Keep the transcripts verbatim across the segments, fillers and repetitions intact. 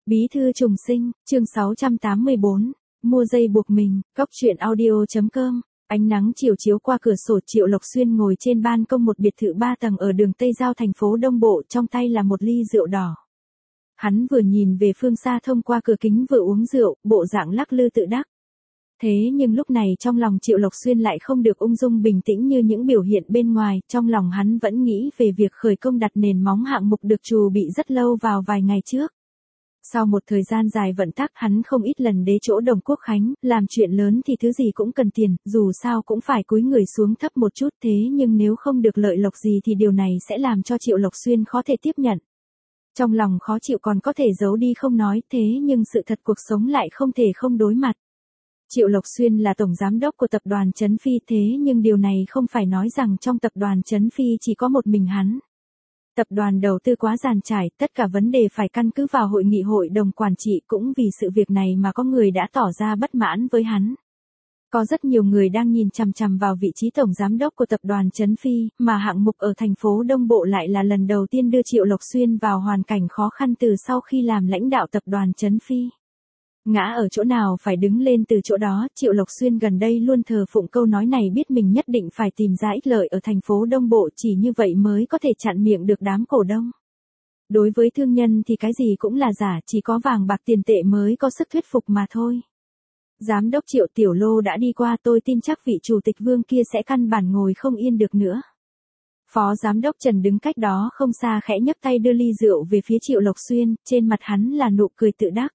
Bí thư trùng sinh, chương sáu trăm tám mươi bốn, mua dây buộc mình, cóc truyện audio.com. Ánh nắng chiều chiếu qua cửa sổ, Triệu Lộc Xuyên ngồi trên ban công một biệt thự ba tầng ở đường Tây Giao thành phố Đông Bộ, trong tay là một ly rượu đỏ. Hắn vừa nhìn về phương xa thông qua cửa kính vừa uống rượu, bộ dạng lắc lư tự đắc. Thế nhưng lúc này trong lòng Triệu Lộc Xuyên lại không được ung dung bình tĩnh như những biểu hiện bên ngoài, trong lòng hắn vẫn nghĩ về việc khởi công đặt nền móng hạng mục được chuẩn bị rất lâu vào vài ngày trước. Sau một thời gian dài vận tắc, hắn không ít lần đến chỗ Đồng Quốc Khánh, làm chuyện lớn thì thứ gì cũng cần tiền, dù sao cũng phải cúi người xuống thấp một chút, thế nhưng nếu không được lợi lộc gì thì điều này sẽ làm cho Triệu Lộc Xuyên khó thể tiếp nhận. Trong lòng khó chịu còn có thể giấu đi không nói, thế nhưng sự thật cuộc sống lại không thể không đối mặt. Triệu Lộc Xuyên là tổng giám đốc của tập đoàn Trấn Phi, thế nhưng điều này không phải nói rằng trong tập đoàn Trấn Phi chỉ có một mình hắn. Tập đoàn đầu tư quá dàn trải, tất cả vấn đề phải căn cứ vào hội nghị hội đồng quản trị, cũng vì sự việc này mà có người đã tỏ ra bất mãn với hắn. Có rất nhiều người đang nhìn chằm chằm vào vị trí tổng giám đốc của tập đoàn Trấn Phi, mà hạng mục ở thành phố Đông Bộ lại là lần đầu tiên đưa Triệu Lộc Xuyên vào hoàn cảnh khó khăn từ sau khi làm lãnh đạo tập đoàn Trấn Phi. Ngã ở chỗ nào phải đứng lên từ chỗ đó, Triệu Lộc Xuyên gần đây luôn thờ phụng câu nói này, biết mình nhất định phải tìm ra ích lợi ở thành phố Đông Bộ, chỉ như vậy mới có thể chặn miệng được đám cổ đông. Đối với thương nhân thì cái gì cũng là giả, chỉ có vàng bạc tiền tệ mới có sức thuyết phục mà thôi. Giám đốc Triệu, Tiểu Lô đã đi qua, tôi tin chắc vị chủ tịch Vương kia sẽ căn bản ngồi không yên được nữa. Phó giám đốc Trần đứng cách đó không xa khẽ nhấc tay đưa ly rượu về phía Triệu Lộc Xuyên, trên mặt hắn là nụ cười tự đắc.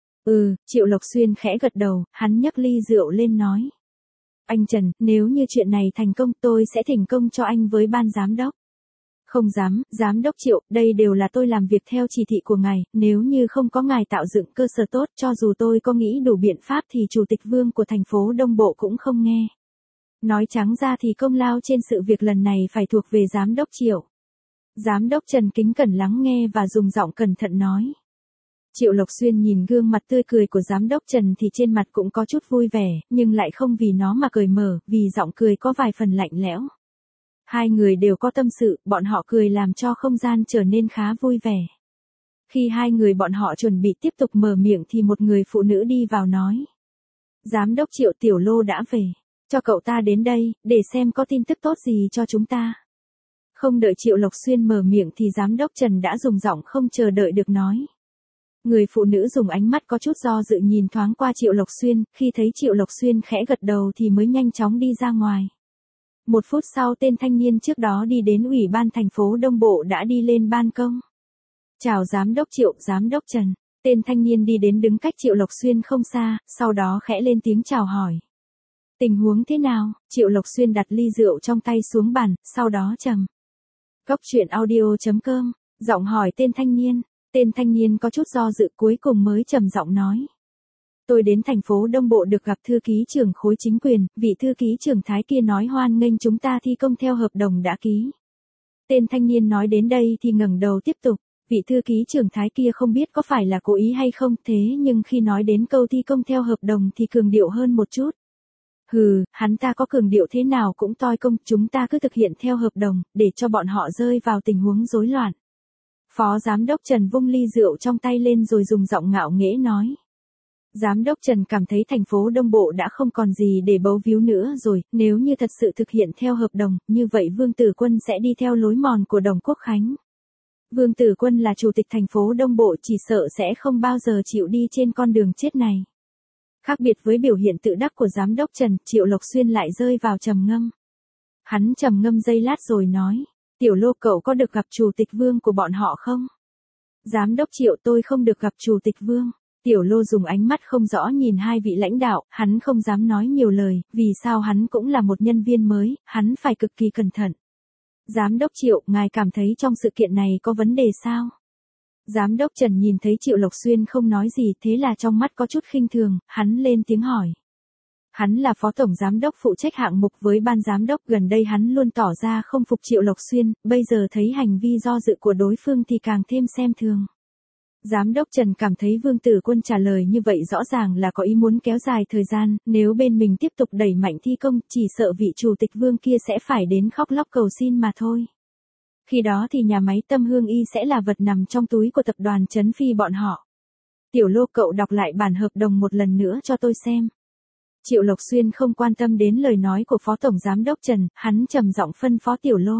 Ừ, Triệu Lộc Xuyên khẽ gật đầu, hắn nhấc ly rượu lên nói. Anh Trần, nếu như chuyện này thành công tôi sẽ thỉnh công cho anh với ban giám đốc. Không dám, giám đốc Triệu, đây đều là tôi làm việc theo chỉ thị của ngài, nếu như không có ngài tạo dựng cơ sở tốt, cho dù tôi có nghĩ đủ biện pháp thì chủ tịch Vương của thành phố Đông Bộ cũng không nghe. Nói trắng ra thì công lao trên sự việc lần này phải thuộc về giám đốc Triệu. Giám đốc Trần kính cẩn lắng nghe và dùng giọng cẩn thận nói. Triệu Lộc Xuyên nhìn gương mặt tươi cười của giám đốc Trần thì trên mặt cũng có chút vui vẻ, nhưng lại không vì nó mà cười mở, vì giọng cười có vài phần lạnh lẽo. Hai người đều có tâm sự, bọn họ cười làm cho không gian trở nên khá vui vẻ. Khi hai người bọn họ chuẩn bị tiếp tục mở miệng thì một người phụ nữ đi vào nói. Giám đốc Triệu, Tiểu Lô đã về, cho cậu ta đến đây, để xem có tin tức tốt gì cho chúng ta. Không đợi Triệu Lộc Xuyên mở miệng thì giám đốc Trần đã dùng giọng không chờ đợi được nói. Người phụ nữ dùng ánh mắt có chút do dự nhìn thoáng qua Triệu Lộc Xuyên, khi thấy Triệu Lộc Xuyên khẽ gật đầu thì mới nhanh chóng đi ra ngoài. Một phút sau tên thanh niên trước đó đi đến ủy ban thành phố Đông Bộ đã đi lên ban công. Chào giám đốc Triệu, giám đốc Trần. Tên thanh niên đi đến đứng cách Triệu Lộc Xuyên không xa, sau đó khẽ lên tiếng chào hỏi. Tình huống thế nào? Triệu Lộc Xuyên đặt ly rượu trong tay xuống bàn, sau đó trầm. Cóc truyện audio.com, giọng hỏi tên thanh niên. Tên thanh niên có chút do dự cuối cùng mới trầm giọng nói. Tôi đến thành phố Đông Bộ được gặp thư ký trưởng khối chính quyền, vị thư ký trưởng Thái kia nói hoan nghênh chúng ta thi công theo hợp đồng đã ký. Tên thanh niên nói đến đây thì ngẩng đầu tiếp tục, vị thư ký trưởng Thái kia không biết có phải là cố ý hay không, thế nhưng khi nói đến câu thi công theo hợp đồng thì cường điệu hơn một chút. Hừ, hắn ta có cường điệu thế nào cũng toi công, chúng ta cứ thực hiện theo hợp đồng, để cho bọn họ rơi vào tình huống rối loạn. Phó giám đốc Trần vung ly rượu trong tay lên rồi dùng giọng ngạo nghễ nói. Giám đốc Trần cảm thấy thành phố Đông Bộ đã không còn gì để bấu víu nữa rồi, nếu như thật sự thực hiện theo hợp đồng, như vậy Vương Tử Quân sẽ đi theo lối mòn của Đồng Quốc Khánh. Vương Tử Quân là chủ tịch thành phố Đông Bộ, chỉ sợ sẽ không bao giờ chịu đi trên con đường chết này. Khác biệt với biểu hiện tự đắc của giám đốc Trần, Triệu Lộc Xuyên lại rơi vào trầm ngâm. Hắn trầm ngâm giây lát rồi nói. Tiểu Lô, cậu có được gặp chủ tịch Vương của bọn họ không? Giám đốc Triệu, tôi không được gặp chủ tịch Vương. Tiểu Lô dùng ánh mắt không rõ nhìn hai vị lãnh đạo, hắn không dám nói nhiều lời, vì sao hắn cũng là một nhân viên mới, hắn phải cực kỳ cẩn thận. Giám đốc Triệu, ngài cảm thấy trong sự kiện này có vấn đề sao? Giám đốc Trần nhìn thấy Triệu Lộc Xuyên không nói gì, thế là trong mắt có chút khinh thường, hắn lên tiếng hỏi. Hắn là phó tổng giám đốc phụ trách hạng mục với ban giám đốc, gần đây hắn luôn tỏ ra không phục Triệu Lộc Xuyên, bây giờ thấy hành vi do dự của đối phương thì càng thêm xem thường. Giám đốc Trần cảm thấy Vương Tử Quân trả lời như vậy rõ ràng là có ý muốn kéo dài thời gian, nếu bên mình tiếp tục đẩy mạnh thi công, chỉ sợ vị chủ tịch Vương kia sẽ phải đến khóc lóc cầu xin mà thôi. Khi đó thì nhà máy Tâm Hương Y sẽ là vật nằm trong túi của tập đoàn Trấn Phi bọn họ. Tiểu Lô cậu đọc lại bản hợp đồng một lần nữa cho tôi xem. Triệu Lộc Xuyên không quan tâm đến lời nói của Phó Tổng Giám đốc Trần, hắn trầm giọng phân phó Tiểu Lô.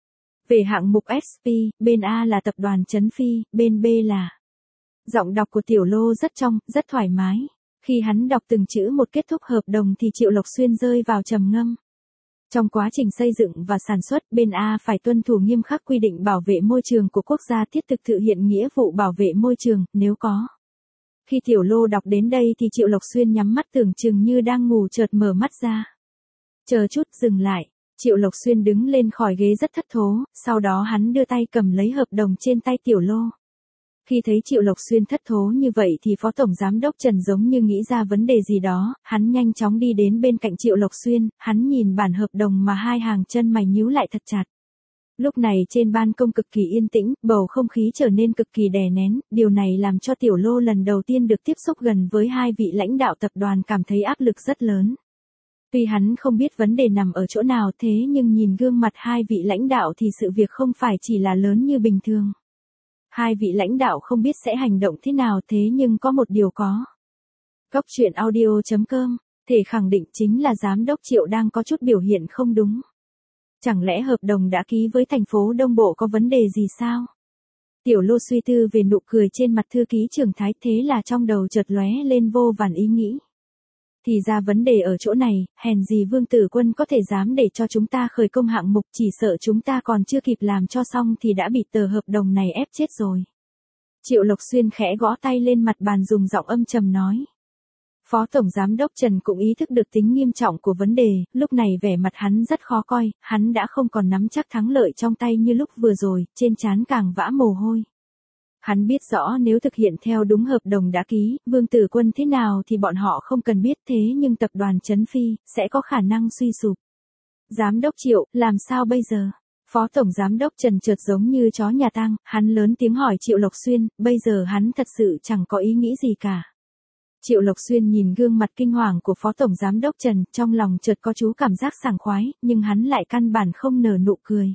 Về hạng mục ét pê, bên A là tập đoàn Trấn Phi, bên B là... Giọng đọc của Tiểu Lô rất trong, rất thoải mái. Khi hắn đọc từng chữ một kết thúc hợp đồng thì Triệu Lộc Xuyên rơi vào trầm ngâm. Trong quá trình xây dựng và sản xuất, bên A phải tuân thủ nghiêm khắc quy định bảo vệ môi trường của quốc gia, thiết thực thực hiện nghĩa vụ bảo vệ môi trường, nếu có. Khi Tiểu Lô đọc đến đây thì Triệu Lộc Xuyên nhắm mắt tưởng chừng như đang ngủ chợt mở mắt ra. Chờ chút, dừng lại. Triệu Lộc Xuyên đứng lên khỏi ghế rất thất thố, sau đó hắn đưa tay cầm lấy hợp đồng trên tay Tiểu Lô. Khi thấy Triệu Lộc Xuyên thất thố như vậy thì Phó Tổng Giám đốc Trần giống như nghĩ ra vấn đề gì đó, hắn nhanh chóng đi đến bên cạnh Triệu Lộc Xuyên, hắn nhìn bản hợp đồng mà hai hàng chân mày nhíu lại thật chặt. Lúc này trên ban công cực kỳ yên tĩnh, bầu không khí trở nên cực kỳ đè nén, điều này làm cho Tiểu Lô lần đầu tiên được tiếp xúc gần với hai vị lãnh đạo tập đoàn cảm thấy áp lực rất lớn. Tuy hắn không biết vấn đề nằm ở chỗ nào thế nhưng nhìn gương mặt hai vị lãnh đạo thì sự việc không phải chỉ là lớn như bình thường. Hai vị lãnh đạo không biết sẽ hành động thế nào thế nhưng có một điều có. Góc truyện audio chấm com, thể khẳng định chính là Giám đốc Triệu đang có chút biểu hiện không đúng. Chẳng lẽ hợp đồng đã ký với thành phố Đông Bộ có vấn đề gì sao? Tiểu Lô suy tư về nụ cười trên mặt thư ký trưởng Thái, thế là trong đầu chợt lóe lên vô vàn ý nghĩ. Thì ra vấn đề ở chỗ này, hèn gì Vương Tử Quân có thể dám để cho chúng ta khởi công hạng mục, chỉ sợ chúng ta còn chưa kịp làm cho xong thì đã bị tờ hợp đồng này ép chết rồi. Triệu Lộc Xuyên khẽ gõ tay lên mặt bàn dùng giọng âm trầm nói. Phó Tổng Giám đốc Trần cũng ý thức được tính nghiêm trọng của vấn đề, lúc này vẻ mặt hắn rất khó coi, hắn đã không còn nắm chắc thắng lợi trong tay như lúc vừa rồi, trên trán càng vã mồ hôi. Hắn biết rõ nếu thực hiện theo đúng hợp đồng đã ký, Vương Tử Quân thế nào thì bọn họ không cần biết thế nhưng tập đoàn Trấn Phi, sẽ có khả năng suy sụp. Giám đốc Triệu, làm sao bây giờ? Phó Tổng Giám đốc Trần chợt giống như chó nhà tang, hắn lớn tiếng hỏi Triệu Lộc Xuyên, bây giờ hắn thật sự chẳng có ý nghĩ gì cả. Triệu Lộc Xuyên nhìn gương mặt kinh hoàng của Phó Tổng Giám đốc Trần, trong lòng chợt có chú cảm giác sảng khoái, nhưng hắn lại căn bản không nở nụ cười.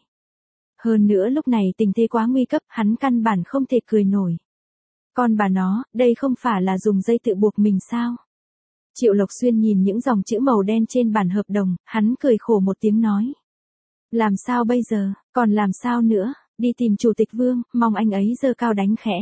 Hơn nữa lúc này tình thế quá nguy cấp, hắn căn bản không thể cười nổi. Con bà nó, đây không phải là dùng dây tự buộc mình sao? Triệu Lộc Xuyên nhìn những dòng chữ màu đen trên bản hợp đồng, hắn cười khổ một tiếng nói. Làm sao bây giờ, còn làm sao nữa, đi tìm Chủ tịch Vương, mong anh ấy giơ cao đánh khẽ.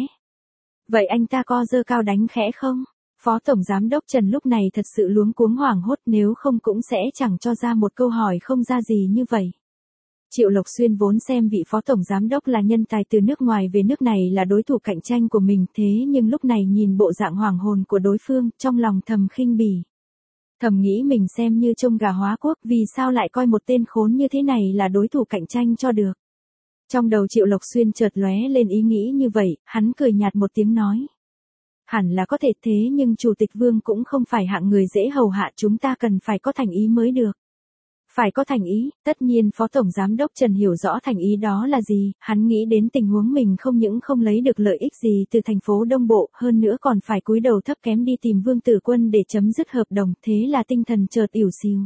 Vậy anh ta có giơ cao đánh khẽ không? Phó Tổng Giám đốc Trần lúc này thật sự luống cuống hoảng hốt, nếu không cũng sẽ chẳng cho ra một câu hỏi không ra gì như vậy. Triệu Lộc Xuyên vốn xem vị Phó Tổng Giám đốc là nhân tài từ nước ngoài về nước này là đối thủ cạnh tranh của mình, thế nhưng lúc này nhìn bộ dạng hoàng hồn của đối phương, trong lòng thầm khinh bỉ. Thầm nghĩ mình xem như trông gà hóa quốc, vì sao lại coi một tên khốn như thế này là đối thủ cạnh tranh cho được. Trong đầu Triệu Lộc Xuyên chợt lóe lên ý nghĩ như vậy, hắn cười nhạt một tiếng nói. Hẳn là có thể thế nhưng Chủ tịch Vương cũng không phải hạng người dễ hầu hạ, chúng ta cần phải có thành ý mới được. Phải có thành ý, tất nhiên Phó Tổng Giám đốc Trần hiểu rõ thành ý đó là gì, hắn nghĩ đến tình huống mình không những không lấy được lợi ích gì từ thành phố Đông Bộ, hơn nữa còn phải cúi đầu thấp kém đi tìm Vương Tử Quân để chấm dứt hợp đồng, thế là tinh thần chợt ỉu xìu.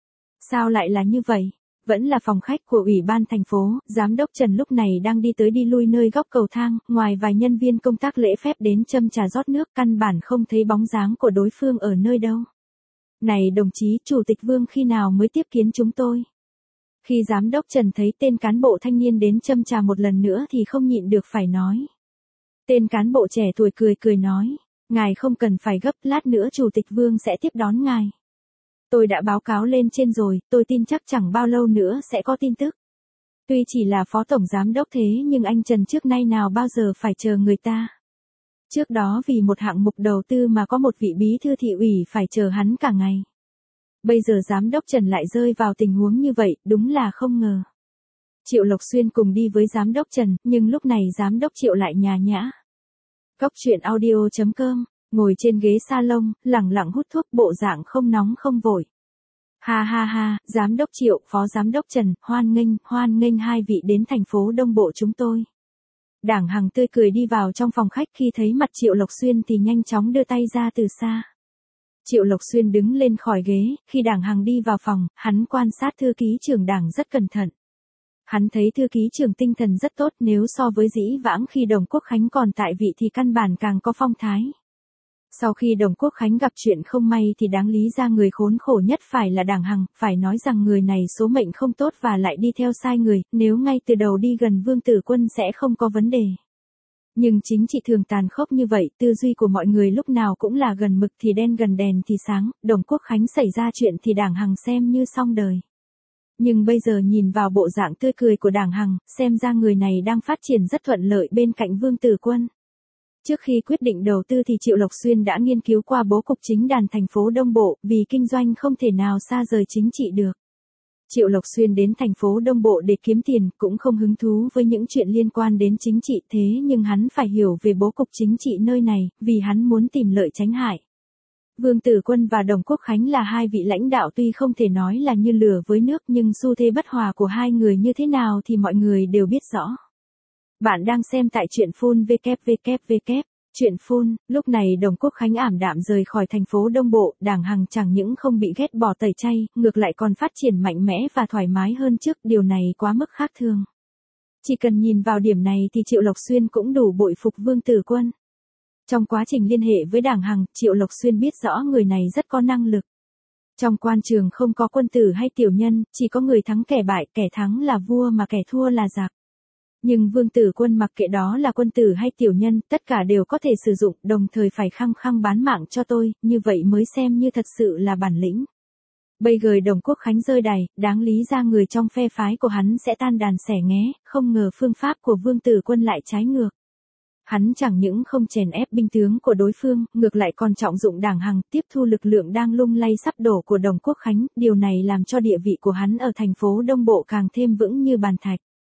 Sao lại là như vậy? Vẫn là phòng khách của Ủy ban thành phố, Giám đốc Trần lúc này đang đi tới đi lui nơi góc cầu thang, ngoài vài nhân viên công tác lễ phép đến châm trà rót nước, căn bản không thấy bóng dáng của đối phương ở nơi đâu. Này đồng chí, Chủ tịch Vương khi nào mới tiếp kiến chúng tôi? Khi Giám đốc Trần thấy tên cán bộ thanh niên đến châm trà một lần nữa thì không nhịn được phải nói. Tên cán bộ trẻ tuổi cười cười nói, ngài không cần phải gấp, lát nữa Chủ tịch Vương sẽ tiếp đón ngài. Tôi đã báo cáo lên trên rồi, tôi tin chắc chẳng bao lâu nữa sẽ có tin tức. Tuy chỉ là Phó Tổng Giám đốc thế nhưng anh Trần trước nay nào bao giờ phải chờ người ta. Trước đó vì một hạng mục đầu tư mà có một vị bí thư thị ủy phải chờ hắn cả ngày. Bây giờ Giám đốc Trần lại rơi vào tình huống như vậy, đúng là không ngờ. Triệu Lộc Xuyên cùng đi với Giám đốc Trần, nhưng lúc này Giám đốc Triệu lại nhã nhã. Góc truyện audio chấm com, ngồi trên ghế salon, lẳng lặng hút thuốc, bộ dạng không nóng không vội. Ha ha ha, Giám đốc Triệu, Phó Giám đốc Trần, hoan nghênh, hoan nghênh hai vị đến thành phố Đông Bộ chúng tôi. Đảng Hằng tươi cười đi vào trong phòng khách, khi thấy mặt Triệu Lộc Xuyên thì nhanh chóng đưa tay ra từ xa. Triệu Lộc Xuyên đứng lên khỏi ghế, khi Đảng Hằng đi vào phòng, hắn quan sát thư ký trưởng Đảng rất cẩn thận. Hắn thấy thư ký trưởng tinh thần rất tốt, nếu so với dĩ vãng khi Đồng Quốc Khánh còn tại vị thì căn bản càng có phong thái. Sau khi Đồng Quốc Khánh gặp chuyện không may thì đáng lý ra người khốn khổ nhất phải là Đảng Hằng, phải nói rằng người này số mệnh không tốt và lại đi theo sai người, nếu ngay từ đầu đi gần Vương Tử Quân sẽ không có vấn đề. Nhưng chính trị thường tàn khốc như vậy, tư duy của mọi người lúc nào cũng là gần mực thì đen gần đèn thì sáng, Đồng Quốc Khánh xảy ra chuyện thì Đảng Hằng xem như xong đời. Nhưng bây giờ nhìn vào bộ dạng tươi cười của Đảng Hằng, xem ra người này đang phát triển rất thuận lợi bên cạnh Vương Tử Quân. Trước khi quyết định đầu tư thì Triệu Lộc Xuyên đã nghiên cứu qua bố cục chính đàn thành phố Đông Bộ, vì kinh doanh không thể nào xa rời chính trị được. Triệu Lộc Xuyên đến thành phố Đông Bộ để kiếm tiền, cũng không hứng thú với những chuyện liên quan đến chính trị, thế nhưng hắn phải hiểu về bố cục chính trị nơi này, vì hắn muốn tìm lợi tránh hại. Vương Tử Quân và Đồng Quốc Khánh là hai vị lãnh đạo tuy không thể nói là như lửa với nước, nhưng xu thế bất hòa của hai người như thế nào thì mọi người đều biết rõ. Bạn đang xem tại truyện phun vê kép vê kép vê kép. Chuyện phun, lúc này Đồng Quốc Khánh ảm đạm rời khỏi thành phố Đông Bộ, Đảng Hằng chẳng những không bị ghét bỏ tẩy chay, ngược lại còn phát triển mạnh mẽ và thoải mái hơn trước, điều này quá mức khác thường. Chỉ cần nhìn vào điểm này thì Triệu Lộc Xuyên cũng đủ bội phục Vương Tử Quân. Trong quá trình liên hệ với Đảng Hằng, Triệu Lộc Xuyên biết rõ người này rất có năng lực. Trong quan trường không có quân tử hay tiểu nhân, chỉ có người thắng kẻ bại, kẻ thắng là vua mà kẻ thua là giặc. Nhưng Vương Tử Quân mặc kệ đó là quân tử hay tiểu nhân, tất cả đều có thể sử dụng, đồng thời phải khăng khăng bán mạng cho tôi, như vậy mới xem như thật sự là bản lĩnh. Bây giờ Đồng Quốc Khánh rơi đày, đáng lý ra người trong phe phái của hắn sẽ tan đàn xẻ nghé, không ngờ phương pháp của Vương Tử Quân lại trái ngược. Hắn chẳng những không chèn ép binh tướng của đối phương, ngược lại còn trọng dụng Đảng Hằng, tiếp thu lực lượng đang lung lay sắp đổ của Đồng Quốc Khánh, điều này làm cho địa vị của hắn ở thành phố Đông Bộ càng thêm vững như bàn thạch.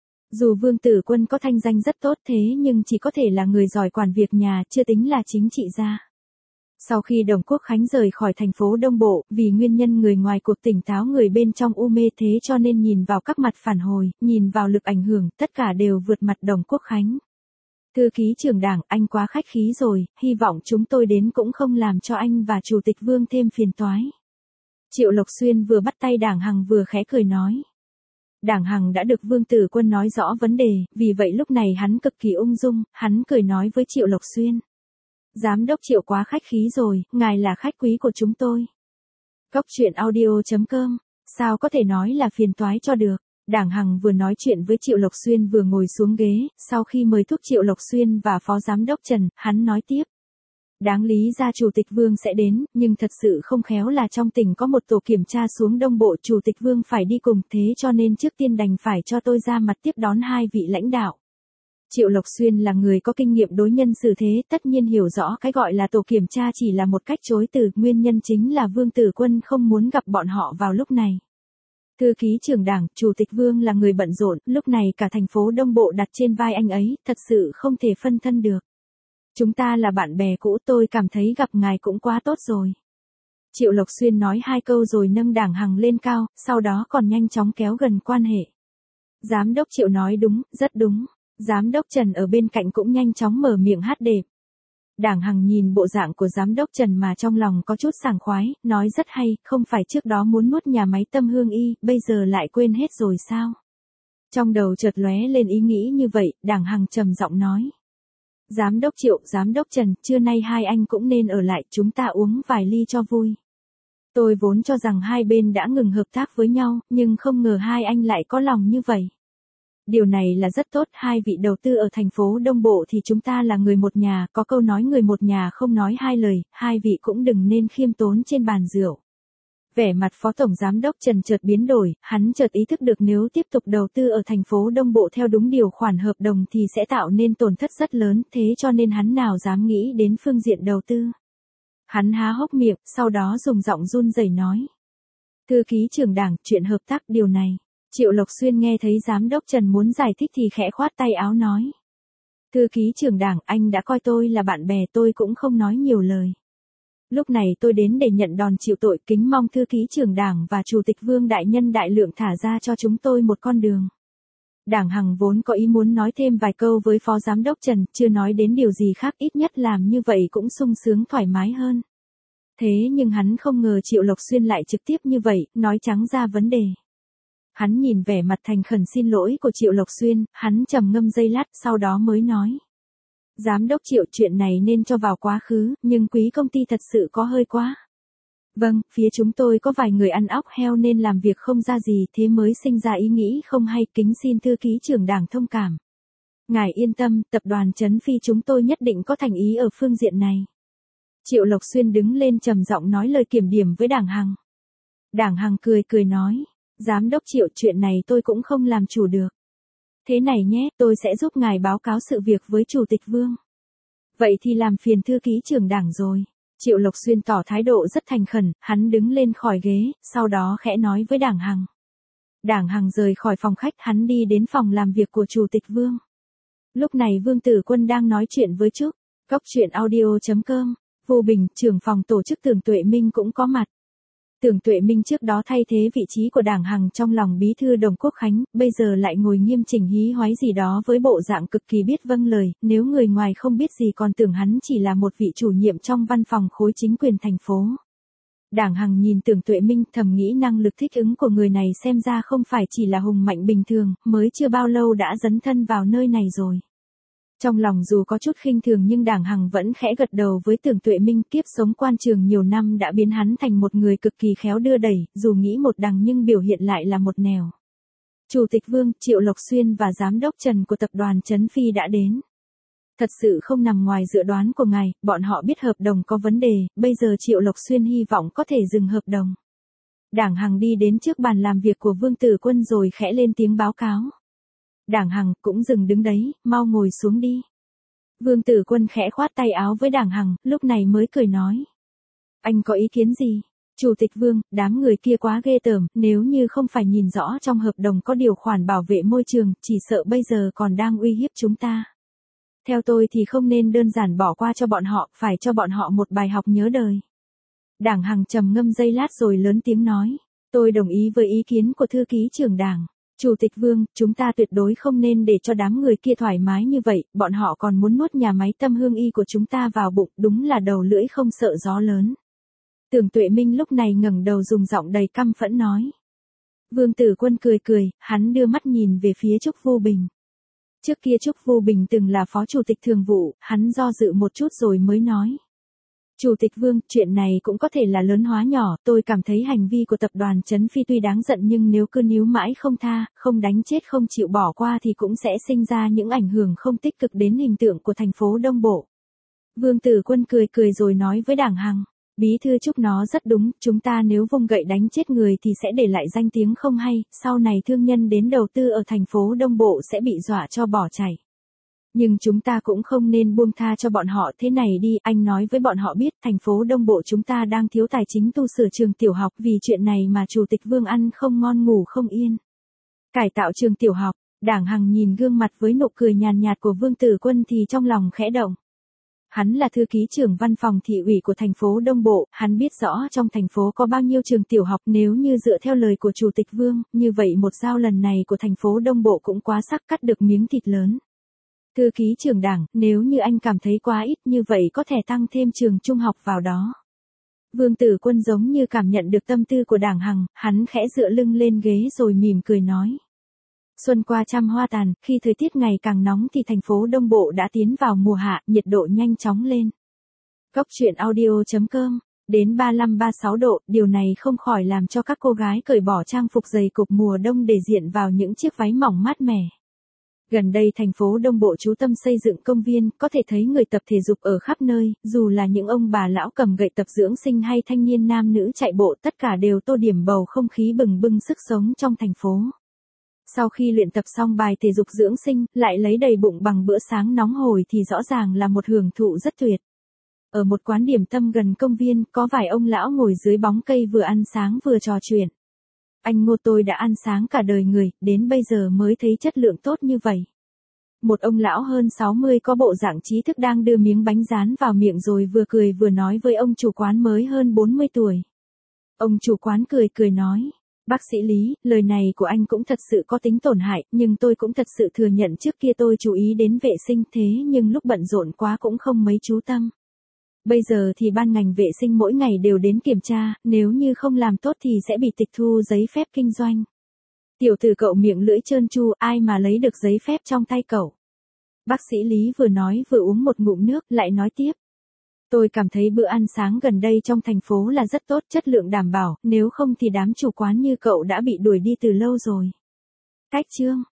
Dù Vương Tử Quân có thanh danh rất tốt thế nhưng chỉ có thể là người giỏi quản việc nhà, chưa tính là chính trị gia. Sau khi Đồng Quốc Khánh rời khỏi thành phố Đông Bộ, vì nguyên nhân người ngoài cuộc tỉnh táo người bên trong u mê, thế cho nên nhìn vào các mặt phản hồi, nhìn vào lực ảnh hưởng, tất cả đều vượt mặt Đồng Quốc Khánh. Thư ký trưởng Đảng, anh quá khách khí rồi, hy vọng chúng tôi đến cũng không làm cho anh và Chủ tịch Vương thêm phiền toái. Triệu Lộc Xuyên vừa bắt tay Đảng Hằng vừa khẽ cười nói. Đảng Hằng đã được Vương Tử Quân nói rõ vấn đề, vì vậy lúc này hắn cực kỳ ung dung, hắn cười nói với Triệu Lộc Xuyên. Giám đốc Triệu quá khách khí rồi, ngài là khách quý của chúng tôi. Cóc truyện audio chấm com, sao có thể nói là phiền toái cho được. Đảng Hằng vừa nói chuyện với Triệu Lộc Xuyên vừa ngồi xuống ghế, sau khi mời thuốc Triệu Lộc Xuyên và Phó Giám đốc Trần, hắn nói tiếp. Đáng lý ra Chủ tịch Vương sẽ đến, nhưng thật sự không khéo là trong tỉnh có một tổ kiểm tra xuống Đông Bộ, Chủ tịch Vương phải đi cùng, thế cho nên trước tiên đành phải cho tôi ra mặt tiếp đón hai vị lãnh đạo. Triệu Lộc Xuyên là người có kinh nghiệm đối nhân xử thế, tất nhiên hiểu rõ cái gọi là tổ kiểm tra chỉ là một cách chối từ, nguyên nhân chính là Vương Tử Quân không muốn gặp bọn họ vào lúc này. Thư ký trưởng Đảng, Chủ tịch Vương là người bận rộn, lúc này cả thành phố Đông Bộ đặt trên vai anh ấy, thật sự không thể phân thân được. Chúng ta là bạn bè cũ, tôi cảm thấy gặp ngài cũng quá tốt rồi. Triệu Lộc Xuyên nói hai câu rồi nâng Đảng Hằng lên cao, sau đó còn nhanh chóng kéo gần quan hệ. Giám đốc Triệu nói đúng, rất đúng. Giám đốc Trần ở bên cạnh cũng nhanh chóng mở miệng hát đệm. Đảng Hằng nhìn bộ dạng của giám đốc Trần mà trong lòng có chút sảng khoái, nói rất hay, không phải trước đó muốn nuốt nhà máy Tâm Hương Y, bây giờ lại quên hết rồi sao? Trong đầu chợt lóe lên ý nghĩ như vậy, Đảng Hằng trầm giọng nói. Giám đốc Triệu, Giám đốc Trần, trưa nay hai anh cũng nên ở lại, chúng ta uống vài ly cho vui. Tôi vốn cho rằng hai bên đã ngừng hợp tác với nhau, nhưng không ngờ hai anh lại có lòng như vậy. Điều này là rất tốt, hai vị đầu tư ở thành phố Đông Bộ thì chúng ta là người một nhà, có câu nói người một nhà không nói hai lời, hai vị cũng đừng nên khiêm tốn trên bàn rượu. Vẻ mặt Phó Tổng Giám đốc Trần chợt biến đổi, hắn chợt ý thức được nếu tiếp tục đầu tư ở thành phố Đông Bộ theo đúng điều khoản hợp đồng thì sẽ tạo nên tổn thất rất lớn, thế cho nên hắn nào dám nghĩ đến phương diện đầu tư. Hắn há hốc miệng, sau đó dùng giọng run rẩy nói. Thư ký trưởng Đảng, chuyện hợp tác điều này. Triệu Lộc Xuyên nghe thấy Giám đốc Trần muốn giải thích thì khẽ khoát tay áo nói. Thư ký trưởng Đảng, anh đã coi tôi là bạn bè, tôi cũng không nói nhiều lời. Lúc này tôi đến để nhận đòn chịu tội, kính mong thư ký trưởng Đảng và Chủ tịch Vương đại nhân đại lượng thả ra cho chúng tôi một con đường. Đảng Hằng vốn có ý muốn nói thêm vài câu với Phó Giám đốc Trần, chưa nói đến điều gì khác, ít nhất làm như vậy cũng sung sướng thoải mái hơn. Thế nhưng hắn không ngờ Triệu Lộc Xuyên lại trực tiếp như vậy, nói trắng ra vấn đề. Hắn nhìn vẻ mặt thành khẩn xin lỗi của Triệu Lộc Xuyên, hắn trầm ngâm giây lát, sau đó mới nói. Giám đốc Triệu, chuyện này nên cho vào quá khứ, nhưng quý công ty thật sự có hơi quá. Vâng, phía chúng tôi có vài người ăn óc heo nên làm việc không ra gì, thế mới sinh ra ý nghĩ không hay, kính xin thư ký trưởng Đảng thông cảm. Ngài yên tâm, tập đoàn Trấn Phi chúng tôi nhất định có thành ý ở phương diện này. Triệu Lộc Xuyên đứng lên trầm giọng nói lời kiểm điểm với Đảng Hằng. Đảng Hằng cười cười nói, Giám đốc Triệu, chuyện này tôi cũng không làm chủ được. Thế này nhé, tôi sẽ giúp ngài báo cáo sự việc với Chủ tịch Vương. Vậy thì làm phiền thư ký trưởng Đảng rồi. Triệu Lộc Xuyên tỏ thái độ rất thành khẩn, hắn đứng lên khỏi ghế, sau đó khẽ nói với Đảng Hằng. Đảng Hằng rời khỏi phòng khách, hắn đi đến phòng làm việc của Chủ tịch Vương. Lúc này Vương Tử Quân đang nói chuyện với Trúc. Cốc truyện audio chấm com. Vô Bình, trưởng phòng tổ chức Tưởng Tuệ Minh cũng có mặt. Tưởng Tuệ Minh trước đó thay thế vị trí của Đảng Hằng trong lòng bí thư Đồng Quốc Khánh, bây giờ lại ngồi nghiêm chỉnh hí hoáy gì đó với bộ dạng cực kỳ biết vâng lời, nếu người ngoài không biết gì còn tưởng hắn chỉ là một vị chủ nhiệm trong văn phòng khối chính quyền thành phố. Đảng Hằng nhìn Tưởng Tuệ Minh thầm nghĩ năng lực thích ứng của người này xem ra không phải chỉ là hùng mạnh bình thường, mới chưa bao lâu đã dấn thân vào nơi này rồi. Trong lòng dù có chút khinh thường nhưng Đảng Hằng vẫn khẽ gật đầu với Tưởng Tuệ Minh, kiếp sống quan trường nhiều năm đã biến hắn thành một người cực kỳ khéo đưa đẩy, dù nghĩ một đằng nhưng biểu hiện lại là một nẻo. Chủ tịch Vương, Triệu Lộc Xuyên và Giám đốc Trần của tập đoàn Trấn Phi đã đến. Thật sự không nằm ngoài dự đoán của ngài, bọn họ biết hợp đồng có vấn đề, bây giờ Triệu Lộc Xuyên hy vọng có thể dừng hợp đồng. Đảng Hằng đi đến trước bàn làm việc của Vương Tử Quân rồi khẽ lên tiếng báo cáo. Đảng Hằng, cũng dừng đứng đấy, mau ngồi xuống đi. Vương Tử Quân khẽ khoát tay áo với Đảng Hằng, lúc này mới cười nói. Anh có ý kiến gì? Chủ tịch Vương, đám người kia quá ghê tởm, nếu như không phải nhìn rõ trong hợp đồng có điều khoản bảo vệ môi trường, chỉ sợ bây giờ còn đang uy hiếp chúng ta. Theo tôi thì không nên đơn giản bỏ qua cho bọn họ, phải cho bọn họ một bài học nhớ đời. Đảng Hằng trầm ngâm giây lát rồi lớn tiếng nói. Tôi đồng ý với ý kiến của thư ký trưởng Đảng. Chủ tịch Vương, chúng ta tuyệt đối không nên để cho đám người kia thoải mái như vậy, bọn họ còn muốn nuốt nhà máy Tâm Hương Y của chúng ta vào bụng, đúng là đầu lưỡi không sợ gió lớn. Tưởng Tuệ Minh lúc này ngẩng đầu dùng giọng đầy căm phẫn nói. Vương Tử Quân cười cười, hắn đưa mắt nhìn về phía Trúc Vô Bình. Trước kia Trúc Vô Bình từng là phó chủ tịch thường vụ, hắn do dự một chút rồi mới nói. Chủ tịch Vương, chuyện này cũng có thể là lớn hóa nhỏ, tôi cảm thấy hành vi của tập đoàn Trấn Phi tuy đáng giận nhưng nếu cứ níu mãi không tha, không đánh chết không chịu bỏ qua thì cũng sẽ sinh ra những ảnh hưởng không tích cực đến hình tượng của thành phố Đông Bộ. Vương Tử Quân cười cười rồi nói với Đảng Hằng. Bí thư Trúc nó rất đúng, chúng ta nếu vung gậy đánh chết người thì sẽ để lại danh tiếng không hay, sau này thương nhân đến đầu tư ở thành phố Đông Bộ sẽ bị dọa cho bỏ chạy. Nhưng chúng ta cũng không nên buông tha cho bọn họ, thế này đi, anh nói với bọn họ biết thành phố Đông Bộ chúng ta đang thiếu tài chính tu sửa trường tiểu học, vì chuyện này mà Chủ tịch Vương ăn không ngon ngủ không yên. Cải tạo trường tiểu học, Đảng Hằng nhìn gương mặt với nụ cười nhàn nhạt của Vương Tử Quân thì trong lòng khẽ động. Hắn là thư ký trưởng văn phòng thị ủy của thành phố Đông Bộ, hắn biết rõ trong thành phố có bao nhiêu trường tiểu học, nếu như dựa theo lời của Chủ tịch Vương, như vậy một giao lần này của thành phố Đông Bộ cũng quá sắc, cắt được miếng thịt lớn. Thư ký trưởng Đảng, nếu như anh cảm thấy quá ít như vậy có thể tăng thêm trường trung học vào đó. Vương Tử Quân giống như cảm nhận được tâm tư của Đảng Hằng, hắn khẽ dựa lưng lên ghế rồi mỉm cười nói. Xuân qua trăm hoa tàn, khi thời tiết ngày càng nóng thì thành phố Đông Bộ đã tiến vào mùa hạ, nhiệt độ nhanh chóng lên. Cốc truyện audio chấm com, đến ba mươi lăm ba mươi sáu độ, điều này không khỏi làm cho các cô gái cởi bỏ trang phục dày cộp mùa đông để diện vào những chiếc váy mỏng mát mẻ. Gần đây thành phố Đông Bộ chú tâm xây dựng công viên, có thể thấy người tập thể dục ở khắp nơi, dù là những ông bà lão cầm gậy tập dưỡng sinh hay thanh niên nam nữ chạy bộ, tất cả đều tô điểm bầu không khí bừng bừng sức sống trong thành phố. Sau khi luyện tập xong bài thể dục dưỡng sinh, lại lấy đầy bụng bằng bữa sáng nóng hổi thì rõ ràng là một hưởng thụ rất tuyệt. Ở một quán điểm tâm gần công viên, có vài ông lão ngồi dưới bóng cây vừa ăn sáng vừa trò chuyện. Anh Ngô, tôi đã ăn sáng cả đời người, đến bây giờ mới thấy chất lượng tốt như vậy. Một ông lão hơn sáu mươi có bộ dạng trí thức đang đưa miếng bánh rán vào miệng rồi vừa cười vừa nói với ông chủ quán mới hơn bốn mươi tuổi. Ông chủ quán cười cười nói. Bác sĩ Lý, lời này của anh cũng thật sự có tính tổn hại, nhưng tôi cũng thật sự thừa nhận trước kia tôi chú ý đến vệ sinh thế nhưng lúc bận rộn quá cũng không mấy chú tâm. Bây giờ thì ban ngành vệ sinh mỗi ngày đều đến kiểm tra, nếu như không làm tốt thì sẽ bị tịch thu giấy phép kinh doanh. Tiểu tử cậu miệng lưỡi trơn tru, ai mà lấy được giấy phép trong tay cậu. Bác sĩ Lý vừa nói vừa uống một ngụm nước, lại nói tiếp. Tôi cảm thấy bữa ăn sáng gần đây trong thành phố là rất tốt, chất lượng đảm bảo, nếu không thì đám chủ quán như cậu đã bị đuổi đi từ lâu rồi. Cách Trương